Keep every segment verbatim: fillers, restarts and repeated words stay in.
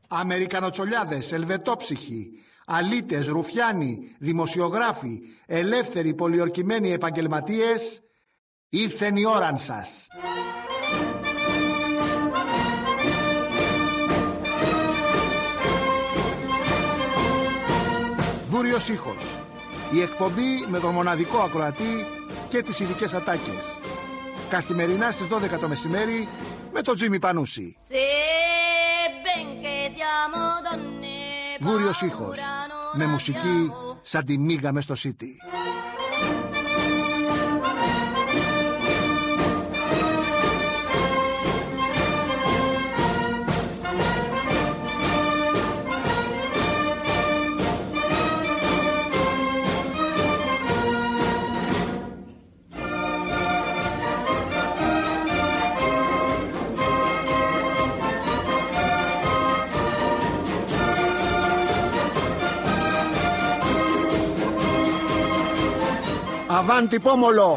Αμερικανοτσολιάδες, ελβετόψυχοι, αλήτες, ρουφιάνοι, δημοσιογράφοι, ελεύθεροι πολιορκημένοι επαγγελματίες, ήρθεν η ώραν σας. Δούριος ήχος. Η εκπομπή με τον μοναδικό ακροατή και τις ειδικές ατάκες. Καθημερινά στις δώδεκα το μεσημέρι με τον Τζίμι Πανούση. Δούριος ήχος. Με μουσική σαν τη μίγα μες στο City. Avanti pomolo!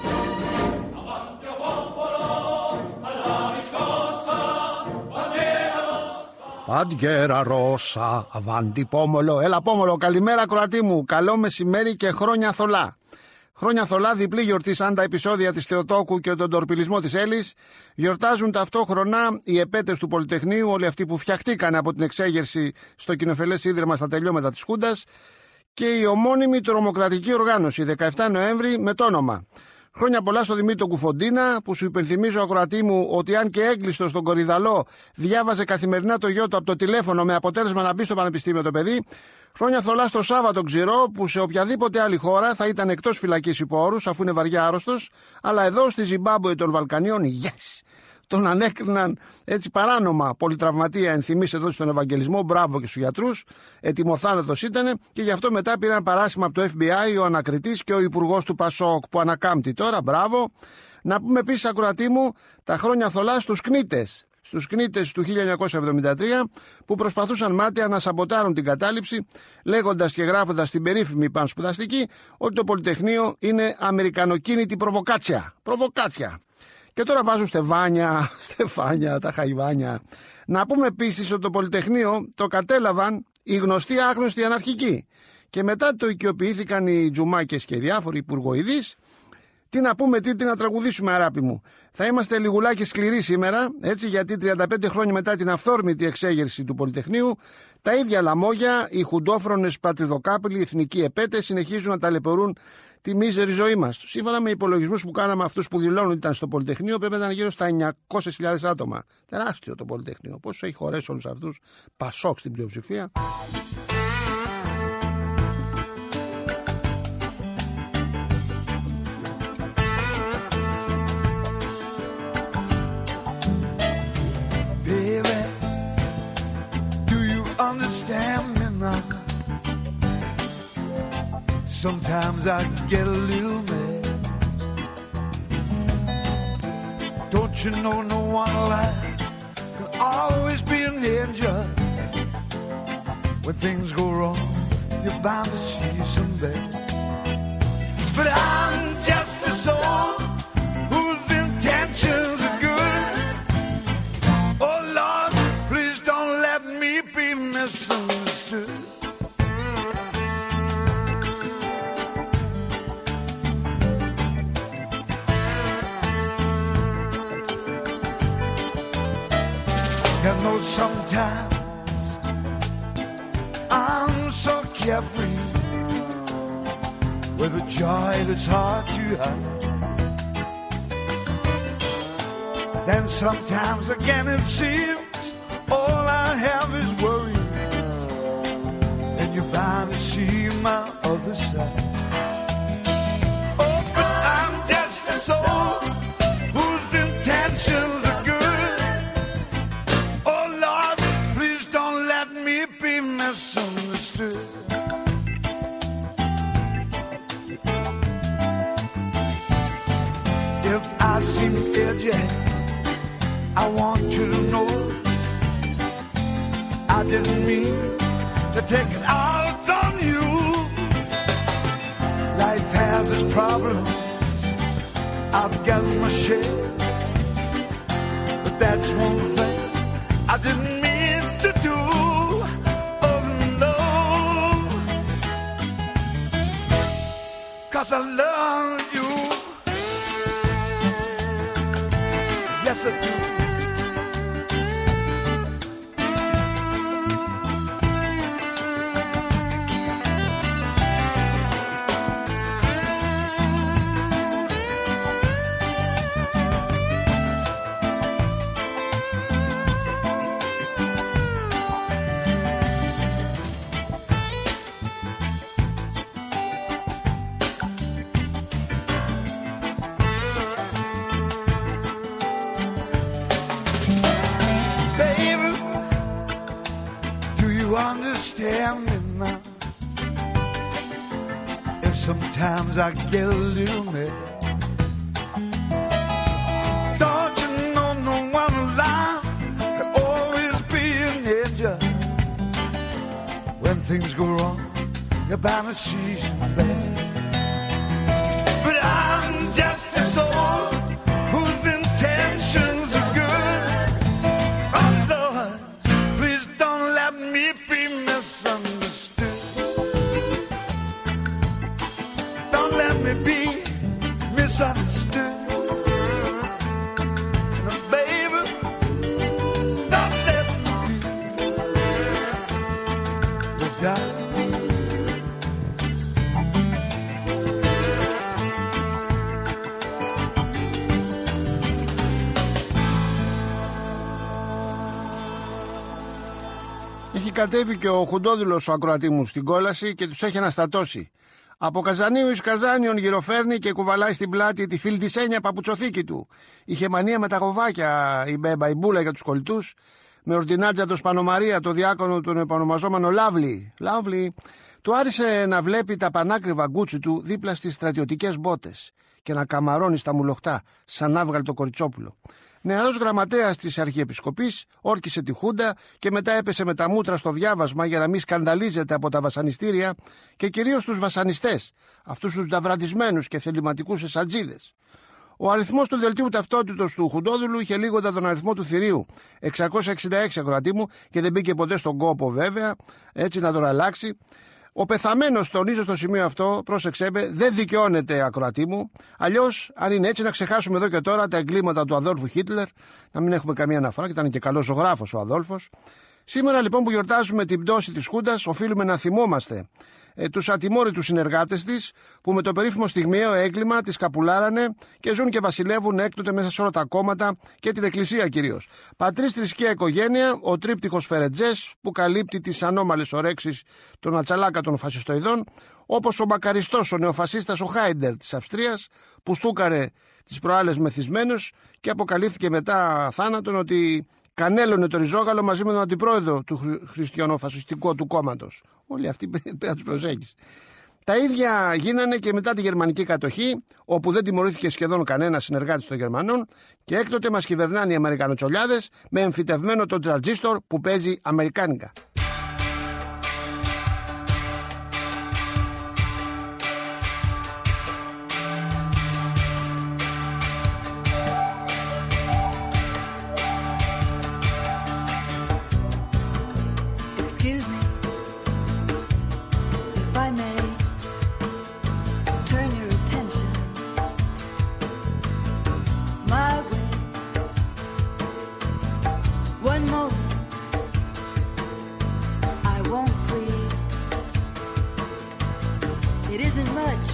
Avanti o popolo, alla riscossa, bandiera rossa. Bandiera rossa, avanti pomolo. Έλα πόμολο, καλημέρα Κροατή μου. Καλό μεσημέρι και χρόνια θολά. Χρόνια θολά, διπλή γιορτή σαν τα επεισόδια της Θεοτόκου και τον τορπιλισμό της Έλλης. Γιορτάζουν ταυτόχρονα οι επέτες του Πολυτεχνείου, όλοι αυτοί που φτιαχτήκαν από την εξέγερση στο κοινοφελές ίδρυμα στα τελειώματα της Χούντας, και η ομώνυμη τρομοκρατική οργάνωση δεκαεφτά Νοέμβρη με το όνομα. Χρόνια πολλά στο Δημήτρη Κουφοντίνα, που σου υπενθυμίζω ακροατή μου ότι αν και έγκλειστο στον Κορυδαλό διάβαζε καθημερινά το γιο του από το τηλέφωνο με αποτέλεσμα να μπει στο πανεπιστήμιο το παιδί. Χρόνια θολά στο Σάββατο Ξηρό, που σε οποιαδήποτε άλλη χώρα θα ήταν εκτός φυλακής υπό όρους αφού είναι βαριά άρρωστος, αλλά εδώ στη Ζιμπάμπουε των Βαλκανίων, yes! Τον ανέκριναν έτσι παράνομα πολυτραυματία, ενθυμίστε εδώ στον Ευαγγελισμό, μπράβο και στους γιατρούς, ετοιμοθάνατος ήτανε, και γι' αυτό μετά πήραν παράσημα από το εφ μπι άι ο ανακριτής και ο υπουργός του Πασόκ που ανακάμπτει τώρα, μπράβο. Να πούμε επίσης ακροατή μου τα χρόνια θολά στους κνίτες, στους κνίτες του χίλια εννιακόσια εβδομήντα τρία που προσπαθούσαν μάταια να σαμποτάρουν την κατάληψη, λέγοντας και γράφοντας την περίφημη πανspουδαστική ότι το Πολυτεχνείο είναι αμερικανοκίνητη προβοκάτσια. Προβοκάτσια. Και τώρα βάζουν στεφάνια, στεφάνια, τα χαϊβάνια. Να πούμε επίσης ότι το Πολυτεχνείο το κατέλαβαν οι γνωστοί άγνωστοι αναρχικοί. Και μετά το οικειοποιήθηκαν οι Τζουμάκες και οι διάφοροι υπουργοειδείς. Τι να πούμε, τι, τι να τραγουδήσουμε, αγάπη μου. Θα είμαστε λιγουλάκι σκληροί σήμερα, έτσι, γιατί τριάντα πέντε χρόνια μετά την αυθόρμητη εξέγερση του Πολυτεχνείου, τα ίδια λαμόγια, οι χουντόφρονες πατριδοκάπηλοι, οι εθνικοί επέτες συνεχίζουν να ταλαιπωρούν τη μίζερη ζωή μας. Σύμφωνα με υπολογισμούς που κάναμε, αυτούς που δηλώνουν ήταν στο Πολυτεχνείο, πρέπει να ήταν γύρω στα εννιακόσιες χιλιάδες άτομα. Τεράστιο το Πολυτεχνείο. Πόσο έχει χωρέσει όλους αυτούς, Πασόκ στην πλειοψηφία. Understand me now. Sometimes I get a little mad. Don't you know no one alive can always be an angel. When things go wrong, you're bound to see some bad. But I'm just a soul whose intentions are good. Oh Lord, please don't let me be misunderstood. I know sometimes I'm so carefree with a joy that's hard to hide. Then sometimes again it seems all I have is worry, and you're bound to see my other side. Oh, but I'm just a soul whose intentions are good. Oh, Lord, please don't let me be misunderstood. If I seem edgy, I want you to know I didn't mean to take it out on you. Life has its problems, I've got my share, but that's one thing I didn't mean to do. I love you. Yes, I do. Understand me now. If sometimes I get a little mad, don't you know no one alive can always be an edge. When things go wrong, you're bound to see some bad. But I'm just a soul whose intentions are good. Oh Lord, please don't let me be misunderstood. Don't let me be misunderstood. Now, baby, don't let me be without. Έχει κατέβει και ο Χουντόδουλος ο ακροατή μου στην κόλαση και τους έχει αναστατώσει. Από Καζανίου εις Καζάνιον γυροφέρνει και κουβαλάει στην πλάτη τη φιλτισένια παπουτσοθήκη του. Είχε μανία με τα γοβάκια η Μπέμπα η Μπούλα για τους κολλητούς. Με ορτινάτζα το Σπανομαρία, το διάκονο τον επωνομαζόμενο Λάβλι. Λάβλι του άρεσε να βλέπει τα πανάκριβα γκούτσι του δίπλα στις στρατιωτικές μπότες και να καμαρώνει στα μουλοχτά σαν άβγαλτο κοριτσόπουλο. Νεαρός γραμματέας της Αρχιεπισκοπής όρκισε τη Χούντα και μετά έπεσε με τα μούτρα στο διάβασμα για να μην σκανδαλίζεται από τα βασανιστήρια και κυρίως τους βασανιστές, αυτούς τους νταβραντισμένους και θεληματικούς εσατζίδες. Ο αριθμός του δελτίου ταυτότητος του Χουντόδουλου είχε λίγοντα τον αριθμό του θηρίου, εξακόσια εξήντα έξι ακροατή μου, και δεν μπήκε ποτέ στον κόπο βέβαια, έτσι να τον αλλάξει. Ο πεθαμένος, τονίζω στο σημείο αυτό, πρόσεξέ με, δεν δικαιώνεται ακροατή μου. Αλλιώς, αν είναι έτσι, να ξεχάσουμε εδώ και τώρα τα εγκλήματα του Αδόλφου Χίτλερ, να μην έχουμε καμία αναφορά, και ήταν και καλός ζωγράφος ο Αδόλφος. Σήμερα λοιπόν που γιορτάζουμε την πτώση της Χούντας, οφείλουμε να θυμόμαστε ε, τους ατιμόρυτους συνεργάτες της που με το περίφημο στιγμιαίο έγκλημα τις καπουλάρανε και ζουν και βασιλεύουν έκτοτε μέσα σε όλα τα κόμματα και την εκκλησία κυρίως. Πατρίς, θρησκεία, οικογένεια, ο τρίπτυχος Φερετζές που καλύπτει τις ανώμαλες ορέξεις των ατσαλάκα των φασιστοειδών, όπως ο μακαριστός, ο νεοφασίστας ο Χάιντερ της Αυστρίας που στούκαρε τις προάλλες μεθυσμένους και αποκαλύφθηκε μετά θάνατον ότι κανέλωνε το ριζόγαλο μαζί με τον αντιπρόεδρο του χριστιανοφασιστικού του κόμματος. Όλοι αυτοί πρέπει να τους προσέχεις. Τα ίδια γίνανε και μετά τη γερμανική κατοχή, όπου δεν τιμωρήθηκε σχεδόν κανένα συνεργάτης των Γερμανών, και έκτοτε μας κυβερνάνε οι Αμερικανοτσολιάδες με εμφυτευμένο τον τραντζίστορ που παίζει αμερικάνικα. Excuse me, if I may turn your attention my way. One moment, I won't plead. It isn't much,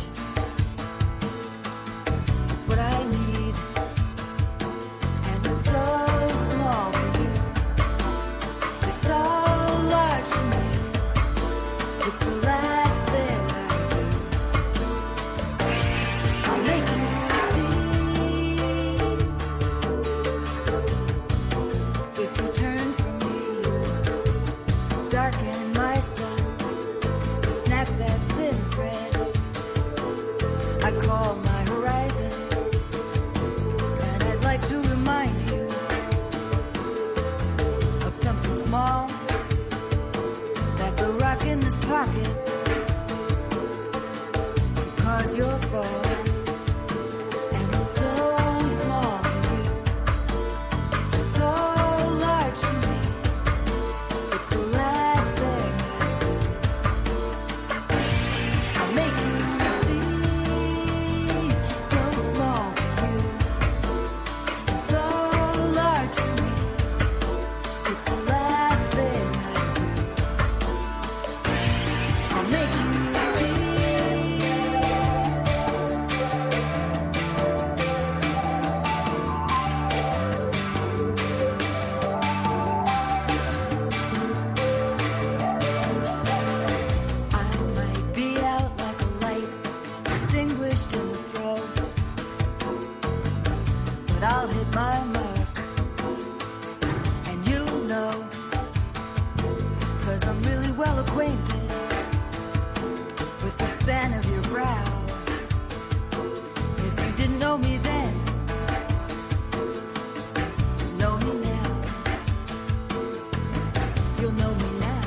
it's what I need, and it's so small to you. It's so large to me. 'cause I'm really well acquainted with the span of your brow. If you didn't know me then, you know me now. You'll know me now.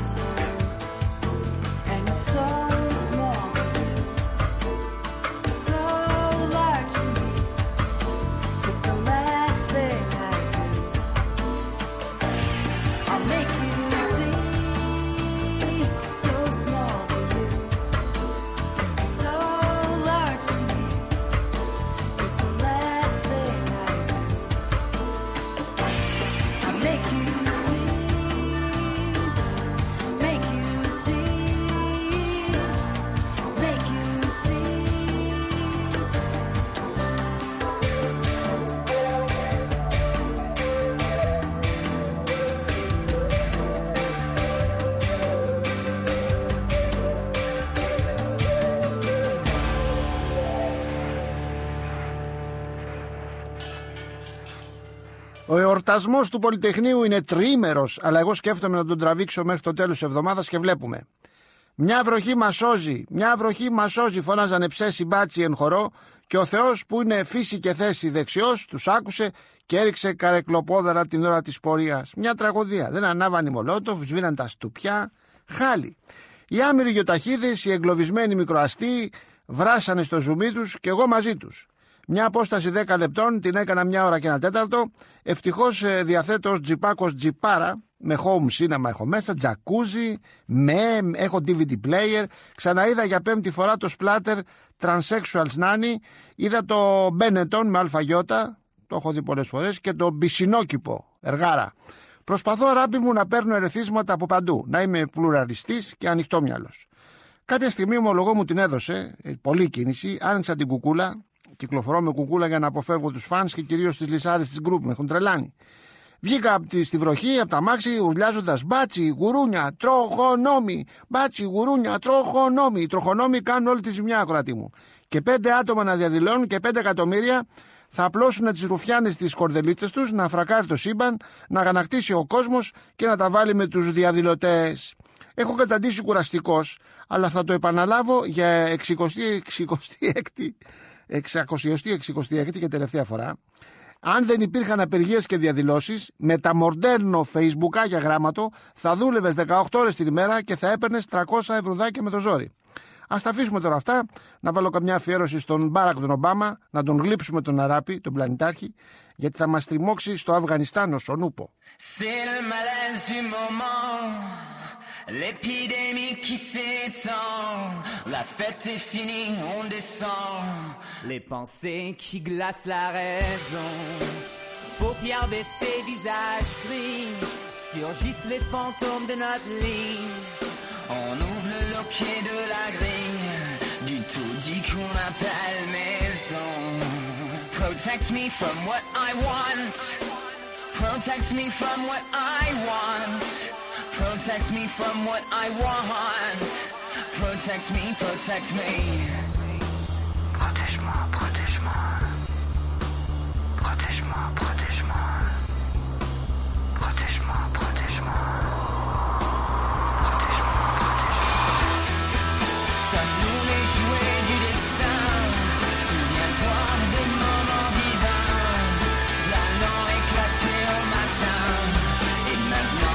And it's so small to you, so large to me. It's the last thing I do. I'll make you see. So small to you, so large to me. It's the last thing I do. I'll make you see. Make you see. Make you see. Ο εορτασμός του Πολυτεχνείου είναι τριήμερος, αλλά εγώ σκέφτομαι να τον τραβήξω μέχρι το τέλος της εβδομάδας και βλέπουμε. Μια βροχή μας σώζει, μια βροχή μας σώζει, φωνάζανε ψέσι μπάτσι εν χορό, και ο Θεός που είναι φύση και θέση δεξιός τους άκουσε και έριξε καρεκλοπόδαρα την ώρα της πορείας. Μια τραγωδία. Δεν ανάβανε οι μολότοφ, σβήναν τα στουπιά. Χάλι. Οι άμυροι γιοταχίδες, οι εγκλωβισμένοι μικροαστοί βράσανε στο ζουμί τους και εγώ μαζί τους. Μια απόσταση δέκα λεπτών την έκανα μια ώρα και ένα τέταρτο. Ευτυχώς ε, διαθέτω ως τζιπάκος τζιπάρα, με home cinema έχω μέσα, τζακούζι, με, έχω ντι βι ντι player. Ξαναείδα για πέμπτη φορά το splatter Transsexuals Nanny. Είδα το Benetton με αλφαγιώτα, το έχω δει πολλές φορές, και το Μπισινόκηπο, εργάρα. Προσπαθώ, αγάπη μου, να παίρνω ερεθίσματα από παντού, να είμαι πλουραλιστής και ανοιχτόμυαλος. Κάποια στιγμή ο ομολογό μου την έδωσε, πολλή κίνηση, άνοιξα την κουκούλα. Κυκλοφορώ με κουκούλα για να αποφεύγω τους φανς και κυρίως τις λυσάδες της γκρουπ, με έχουν τρελάνει. Βγήκα από τη, στη βροχή, από τα μάξι, ουρλιάζοντας μπάτσι, γουρούνια, τροχονόμοι. Μπάτσι, γουρούνια, τροχονόμοι. Οι τροχονόμοι κάνουν όλη τη ζημιά, ακροατή μου. Και πέντε άτομα να διαδηλώνουν και πέντε εκατομμύρια θα απλώσουν τις ρουφιάνες τις κορδελίτσες τους, να φρακάρει το σύμπαν, να αγανακτήσει ο κόσμος και να τα βάλει με τους διαδηλωτές. Έχω καταντήσει κουραστικός, αλλά θα το επαναλάβω για εξηκοστή έκτη. εξακοσιοστή εξηκοστή έκτη και τελευταία φορά. Αν δεν υπήρχαν απεργίες και διαδηλώσεις, με τα μοντέρνο φεϊσμπουκάκια γράμματο θα δούλευες δεκαοκτώ ώρες την ημέρα και θα έπαιρνες τριακόσια ευρουδάκια με το ζόρι. Ας τα αφήσουμε τώρα αυτά, να βάλω καμιά αφιέρωση στον Μπάρακ τον Ομπάμα, να τον γλύψουμε τον Αράπη, τον πλανητάρχη, γιατί θα μας τριμώξει στο Αφγανιστάν ως ο Νούπο. L'épidémie qui s'étend, la fête est finie, on descend. Les pensées qui glacent la raison, paupières baissées, visages gris, surgissent les fantômes de notre lit. On ouvre le loquet de la grille, du tout dit qu'on appelle maison. Protect me from what I want, protect me from what I want. Protect me from what I want. Protect me, protect me. Protège-moi, protège-moi. Protège-moi, protège-moi. Protège-moi, protège-moi. Protège-moi, protège-moi. Sommes-nous les jouets du destin? Souviens-toi des moments divins, de la lampe éclatée au matin. Et maintenant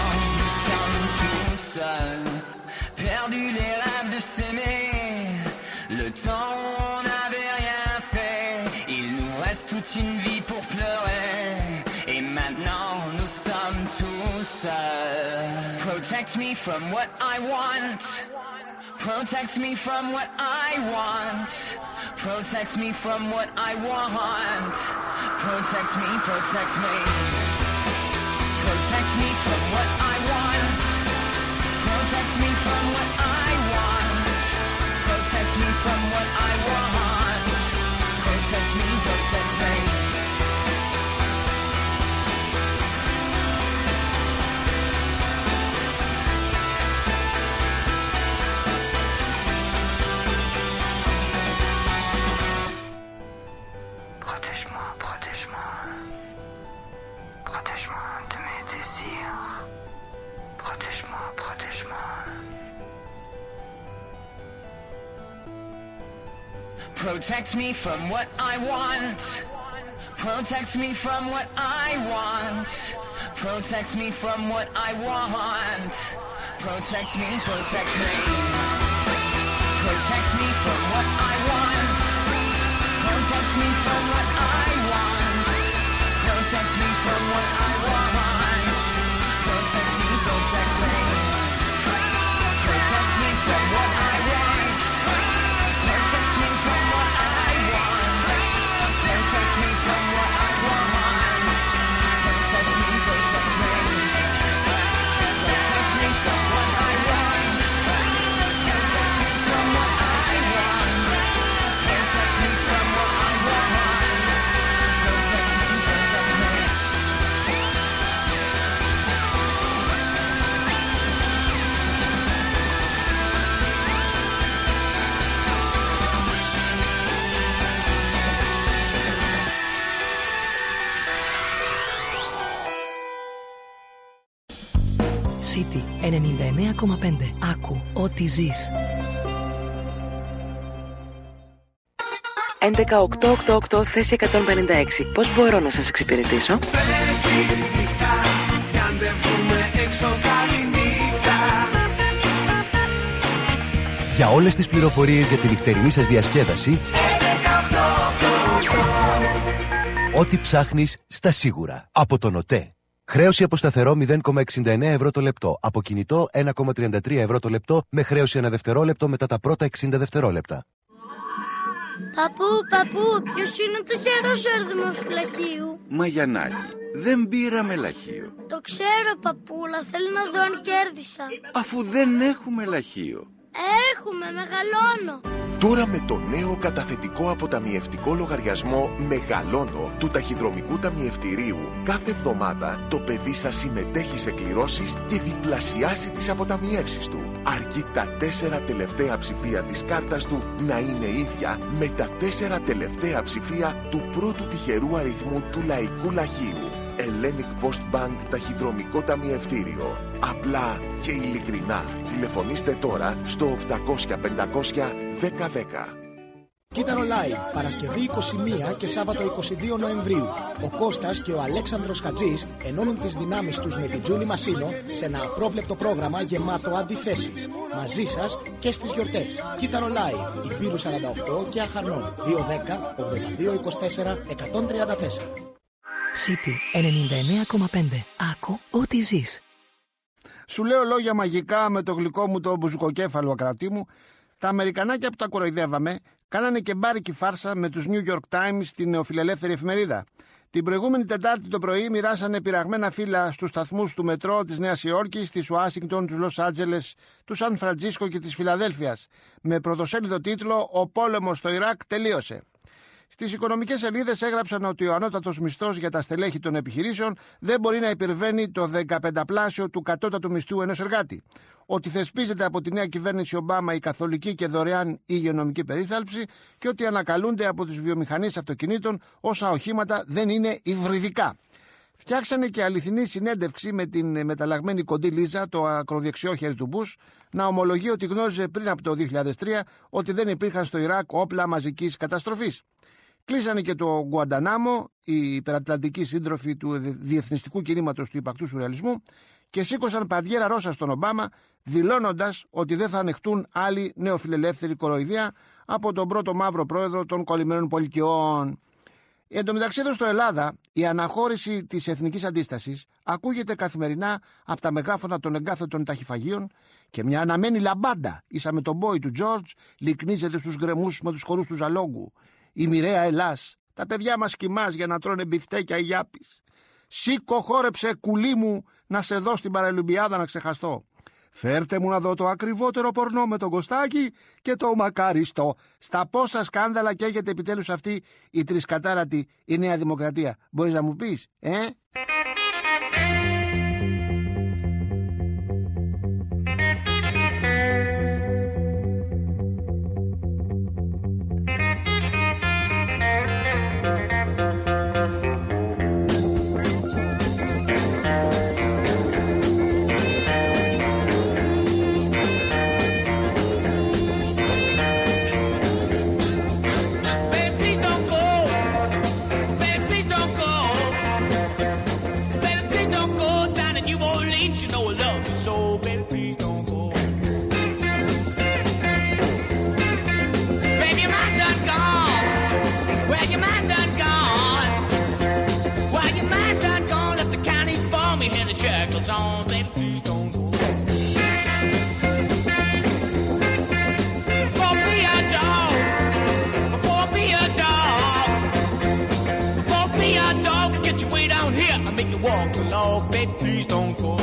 perdu les rêves de s'aimer, le temps où on n'avait rien fait, il nous reste toute une vie pour pleurer, et maintenant nous sommes tous seuls. Protect me from what I want, protect me from what I want, protect me from what I want, protect me, protect me, protect me from what I want. Protect me from what I want. Protect me from what I want. Protect me, protect me. Protège-moi, protège-moi. Protège-moi de mes désirs. Protège-moi, protège-moi. Protect me from what I want. Protect me from what I want. Protect me from what I want. Protect me, protect me. Protect me from what I want. Protect me from what I want. Protect me from what I want. Protect me, protect me. Protect me from what I want. Protect me from what I want. Protect me from what I want. Protect me, protect me. Protect me from what I want. Protect me from what I want. Protect me from what I want. Protect me, protect me. City ενενήντα εννέα κόμμα πέντε. Άκου ό,τι ζεις. έντεκα οκτώ οκτώ οκτώ θέση εκατόν πενήντα έξι. Πώς μπορώ να σας εξυπηρετήσω? Για όλες τις πληροφορίες για τη νυχτερινή σας διασκέδαση, ό,τι ψάχνεις στα σίγουρα. Από τον ΟΤΕ. Χρέωση από σταθερό μηδέν κόμμα εξήντα εννέα ευρώ το λεπτό. Από κινητό ένα κόμμα τριάντα τρία ευρώ το λεπτό με χρέωση ένα δευτερόλεπτο μετά τα πρώτα εξήντα δευτερόλεπτα. Παππού, παππού, ποιος είναι το χερός έρδημος του λαχείου? Μαγιανάκη, δεν πήραμε λαχείο. Το ξέρω, παππούλα, θέλω να δω αν κέρδισα. Αφού δεν έχουμε λαχείο. Έχουμε, μεγαλώνω. Τώρα με το νέο καταθετικό αποταμιευτικό λογαριασμό Μεγαλώνω του Ταχυδρομικού Ταμιευτηρίου, κάθε εβδομάδα το παιδί σας συμμετέχει σε κληρώσεις και διπλασιάζει τις αποταμιεύσεις του. Αρκεί τα τέσσερα τελευταία ψηφία της κάρτας του να είναι ίδια με τα τέσσερα τελευταία ψηφία του πρώτου τυχερού αριθμού του λαϊκού λαχείου. Hellenic Post Bank Ταχυδρομικό Ταμιευτήριο. Απλά και ειλικρινά. Τηλεφωνήστε τώρα στο οκτακόσια πεντακόσια δέκα δέκα. Κύτταρο Live, Παρασκευή είκοσι μία και Σάββατο είκοσι δύο Νοεμβρίου. Ο Κώστας και ο Αλέξανδρος Χατζής ενώνουν τις δυνάμεις τους με την Τζούλη Μασίνο σε ένα απρόβλεπτο πρόγραμμα γεμάτο αντιθέσεις. Μαζί σας και στις γιορτές. Κύτταρο Live, Υπήρου σαράντα οκτώ και Αχαρνών. δύο δέκα ογδόντα δύο είκοσι τέσσερα εκατόν τριάντα τέσσερα. City ενενήντα εννέα κόμμα πέντε. Άκου ό,τι ζεις. Σου λέω λόγια μαγικά με το γλυκό μου το μπουζουκοκέφαλο ακρατή μου. Τα Αμερικανάκια που τα κοροϊδεύαμε κάνανε και μπάρικη φάρσα με τους New York Times στην νεοφιλελεύθερη εφημερίδα. Την προηγούμενη Τετάρτη το πρωί μοιράσανε πειραγμένα φύλλα στους σταθμούς του μετρό της Νέας Υόρκης, της Ουάσιγκτον, του Λος Άντζελες, του Σαν Φραντζίσκο και της Φιλαδέλφειας. Με πρωτοσέλιδο τίτλο «Ο πόλεμος στο Ιράκ τελείωσε». Στις οικονομικές σελίδες έγραψαν ότι ο ανώτατος μισθός για τα στελέχη των επιχειρήσεων δεν μπορεί να υπερβαίνει το δεκαπενταπλάσιο του κατώτατου μισθού ενός εργάτη. Ότι θεσπίζεται από τη νέα κυβέρνηση Ομπάμα η καθολική και δωρεάν υγειονομική περίθαλψη και ότι ανακαλούνται από τις βιομηχανίες αυτοκινήτων όσα οχήματα δεν είναι υβριδικά. Φτιάξανε και αληθινή συνέντευξη με την μεταλλαγμένη κοντή Λίζα, το ακροδεξιό χέρι του Μπούς, να ομολογεί ότι γνώριζε πριν από το δύο χιλιάδες τρία ότι δεν υπήρχαν στο Ιράκ όπλα μαζικής καταστροφής. Κλείσανε και το Γκουαντανάμο, οι υπερατλαντικοί σύντροφοι του διεθνιστικού κινήματος του υπαρκτού σουρεαλισμού, και σήκωσαν παντιέρα ρώσα στον Ομπάμα, δηλώνοντας ότι δεν θα ανεχτούν άλλη νεοφιλελεύθερη κοροϊδία από τον πρώτο μαύρο πρόεδρο των κολλημένων πολιτιών. Εν τω μεταξύ, εδώ στο Ελλάδα, η αναχώρηση της εθνικής αντίστασης ακούγεται καθημερινά από τα μεγάφωνα των εγκάθετων ταχυφαγίων και μια αναμένη λαμπάντα ίσα με τον μπόι του Τζόρτζ λυκνίζεται στους γκρεμούς με τους χορούς του Ζαλόγκου. Η μοιραία Ελλάς, τα παιδιά μας κοιμάς για να τρώνε μπιφτέκια γιάπης. Σήκω, χόρεψε κουλί μου να σε δω στην Παραλυμπιάδα να ξεχαστώ. Φέρτε μου να δω το ακριβότερο πορνό με τον Κωστάκη και το μακάριστο. Στα πόσα σκάνδαλα καίγεται επιτέλους αυτή η τρισκατάρατη η Νέα Δημοκρατία. Μπορείς να μου πεις, ε? don't go.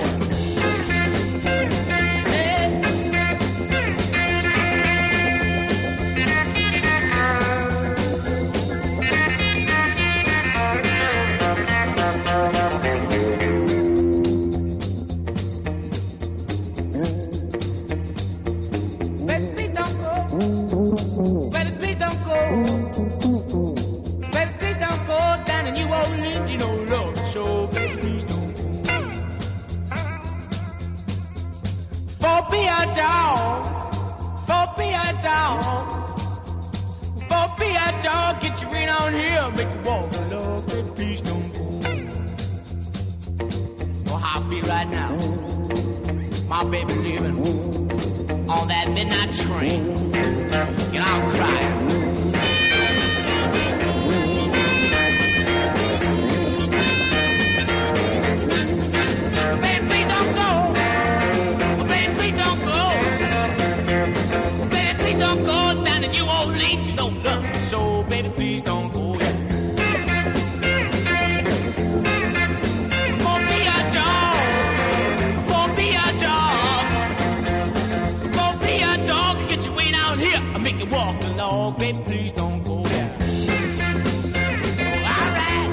Get you right on here, make you walk, love, baby, please don't go. Know how I feel right now. My baby leaving on that midnight train, and I'm crying. Baby, please don't go. Baby, please don't go. Baby, please don't go down to you old lady, you don't love me so. Baby, please don't go. Yeah. For be a dog, for be a dog, for be a dog, get your way down here. I make you walk along. Baby, please don't go. Yeah. Oh, all right.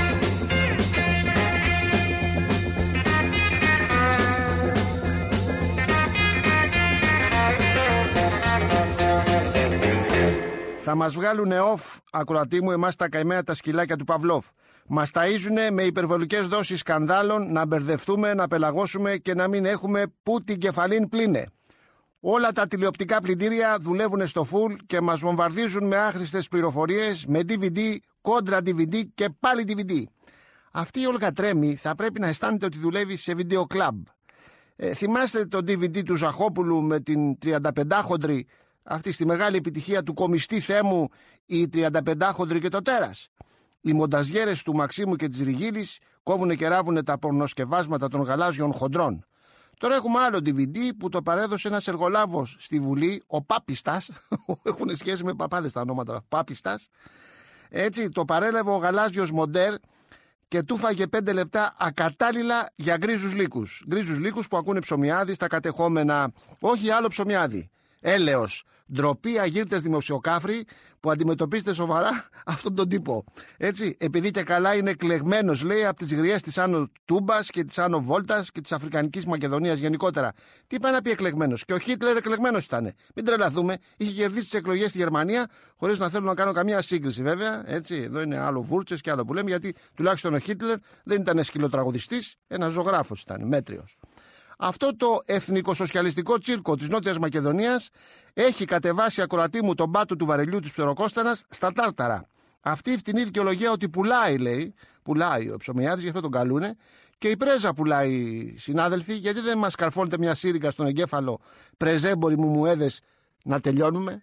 Θα μας βγάλουνε off, ακροατή μου, εμάς τα καημένα τα σκυλάκια του Παυλόφ. Μας ταΐζουνε με υπερβολικές δόσεις σκανδάλων, να μπερδευτούμε, να πελαγώσουμε και να μην έχουμε που την κεφαλήν πλήνε. Όλα τα τηλεοπτικά πλυντήρια δουλεύουν στο full και μας βομβαρδίζουν με άχρηστες πληροφορίες, με ντι βι ντι, κόντρα ντι βι ντι και πάλι ντι βι ντι. Αυτή η Όλγα Τρέμι θα πρέπει να αισθάνεται ότι δουλεύει σε βίντεο κλαμπ. Ε, θυμάστε το ντι βι ντι του Ζαχόπουλου με την τριανταπεντάχοντρη, αυτή στη μεγάλη επιτυχία του κομιστή Θέμου, η τριανταπεντάχοντρη και το τέρας. Οι μονταζιέρες του Μαξίμου και της Ριγίλης κόβουνε και ράβουνε τα πορνοσκευάσματα των γαλάζιων χοντρών. Τώρα έχουμε άλλο ντι βι ντι που το παρέδωσε ένας εργολάβος στη Βουλή, ο Πάπιστας. Έχουν σχέση με παπάδες τα ονόματα. Πάπιστας. Έτσι, το παρέλαβε ο γαλάζιος μοντέρ και του φάγε πέντε λεπτά ακατάλληλα για γκρίζους λύκους. Γκρίζους λύκους που ακούνε ψωμιάδι στα κατεχόμενα. Όχι άλλο ψωμιάδι. Έλεος. Ντροπή αγύρτες δημοσιοκάφροι που αντιμετωπίζετε σοβαρά αυτόν τον τύπο. Έτσι, επειδή και καλά είναι εκλεγμένος, λέει, από τις γριές της Άνω Τούμπας και της Άνω Βόλτας και της Αφρικανικής Μακεδονίας γενικότερα. Τι πάει να πει εκλεγμένος? Και ο Χίτλερ εκλεγμένος ήταν. Μην τρελαθούμε. Είχε κερδίσει τις εκλογές στη Γερμανία χωρίς να θέλω να κάνω καμία σύγκριση, βέβαια. Έτσι, εδώ είναι άλλο βούρτσες και άλλο που λέμε, γιατί τουλάχιστον ο Χίτλερ δεν ήταν σκυλοτραγουδιστής, ένας ζωγράφος ήταν, μέτριος. Αυτό το εθνικοσοσιαλιστικό τσίρκο της Νότιας Μακεδονίας έχει κατεβάσει, ακροατή μου, τον πάτο του βαρελιού της Ψεροκόστανας στα τάρταρα. Αυτή η φτηνή δικαιολογία ότι πουλάει, λέει, πουλάει ο ψωμιάδης, γι' αυτό τον καλούνε, και η πρέζα πουλάει, συνάδελφοι, γιατί δεν μας καρφώνετε μια σύριγγα στον εγκέφαλο, πρεζέμποροι μου μουέδες, να τελειώνουμε.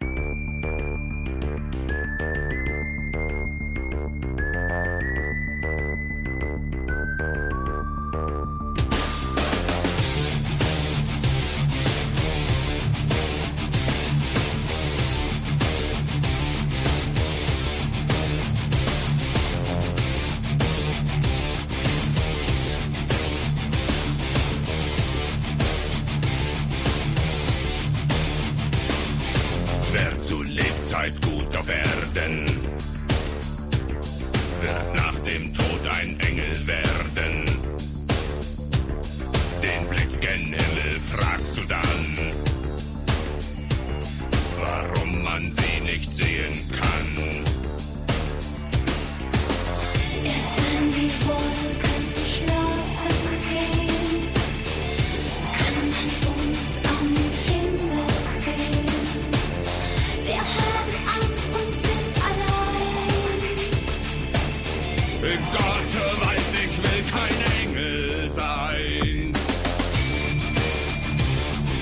Gut auf Erden, wird nach dem Tod ein Engel werden. Den Blick gen Himmel fragst du dann, warum man sie nicht sehen kann. Erst wenn die Wolken schlafen gehen, kann man uns am Himmel sehen. Wir haben Angst und sind allein. Gott weiß, ich will kein Engel sein.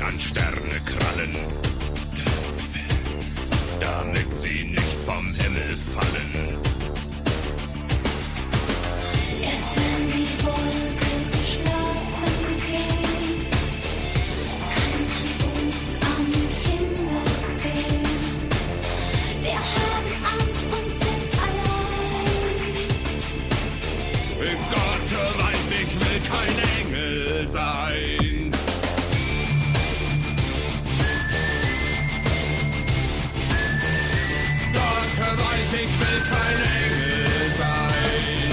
an Sterne krallen, ganz fest, damit sie nicht vom Himmel fallen. Erst wenn die Wolken schlafen gehen, kann man uns am Himmel sehen. Wir haben Angst und sind allein. Gott weiß, ich will kein Engel sein. Gott weiß, ich will kein Engel sein.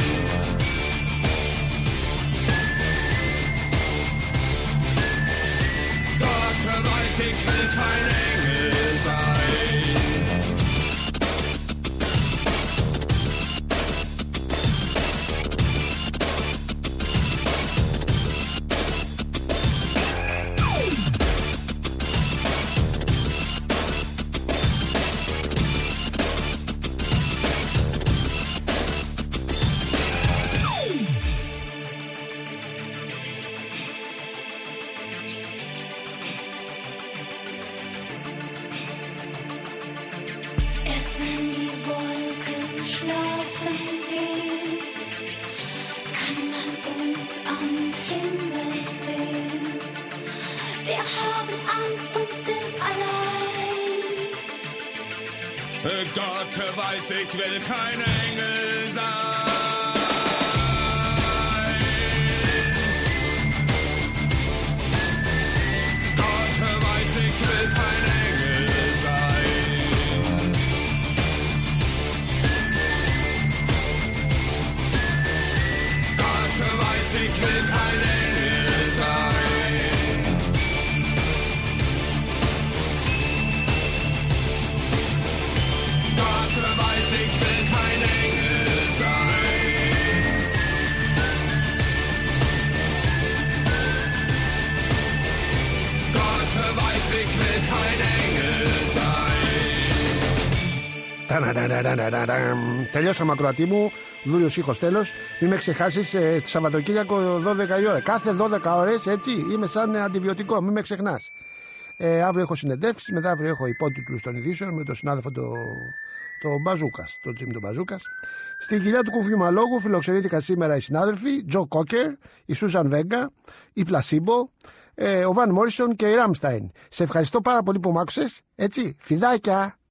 Gott weiß, ich will kein Engel sein. Erst wenn die Wolken schlafen gehen, kann man uns am Himmel sehen. Wir haben Angst und sind allein. Gott weiß, ich will kein Engel sein. Gott weiß, ich will kein Engel sein. Gott weiß, ich will kein Engel sein. Gott weiß, ich will kein Engel sein. Gott weiß, ich will kein Engel sein. Τελειώσαμε, ακροατή μου. Δούριος ήχος, τέλος. Μην με ξεχάσεις, ε, Σαββατοκύριακο δώδεκα η ώρα. Κάθε δώδεκα ώρες, έτσι, είμαι σαν ε, αντιβιωτικό. Μην με ξεχνάς. Ε, αύριο έχω συνεντεύξεις, μετά αύριο έχω υπότιτλους των ειδήσεων με τον συνάδελφο το, το Μπαζούκας, τον Τζίμι τον Μπαζούκας. Στην κοιλιά του κουφιουμαλόγου φιλοξενήθηκαν σήμερα οι συνάδελφοι Τζο Κόκερ, η Σούζαν Βέγκα, η Πλασίμπο, ε, ο Βαν Μόρισον και η Ράμσταϊν. Σε ευχαριστώ πάρα πολύ που μ' άκουσες, έτσι, φιδάκια.